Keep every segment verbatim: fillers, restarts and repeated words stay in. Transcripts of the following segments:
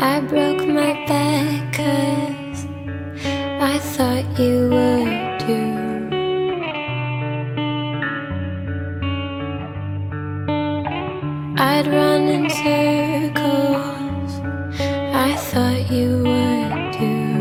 I broke my back 'cause I thought you would too. I'd run in circles, I thought you would too.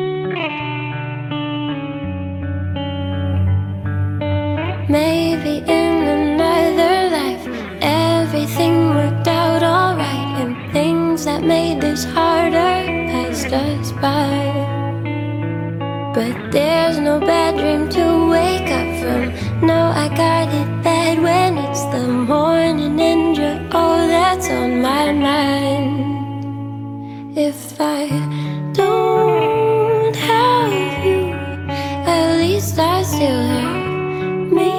Maybe in another life everything worked out alright, and things that made this harder passed us by. But there's no bad dream to wake up from. No, I got it bad when it's the morning and you're all that's on my mind. If I don't have you, at least I still have me.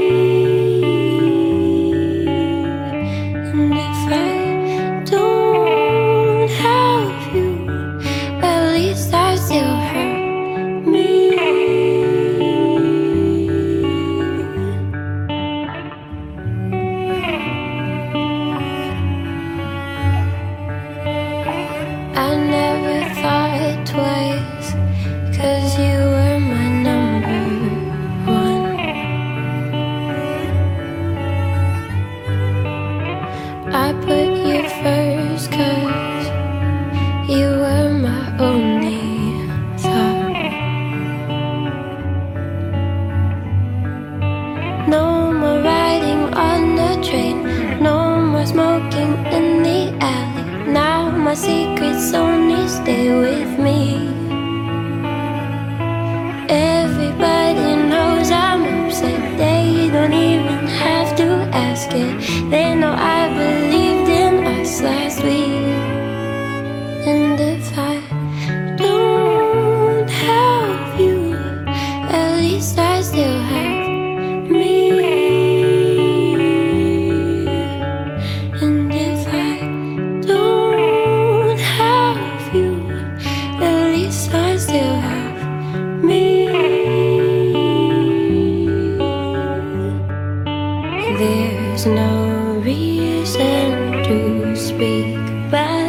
And if I don't have you, at least I still have me. I never thought twice, 'cause you were my number one. I put you first 'cause you were my only thought. No more riding on the train, no more smoking in the alley. Now my secrets only stay with me. Everybody knows I'm upset, they don't even have to ask it. They know I believed in us last week. And if I don't have you, at least I still have me. And if I don't have you, at least I still have me. There's no reason to speak bad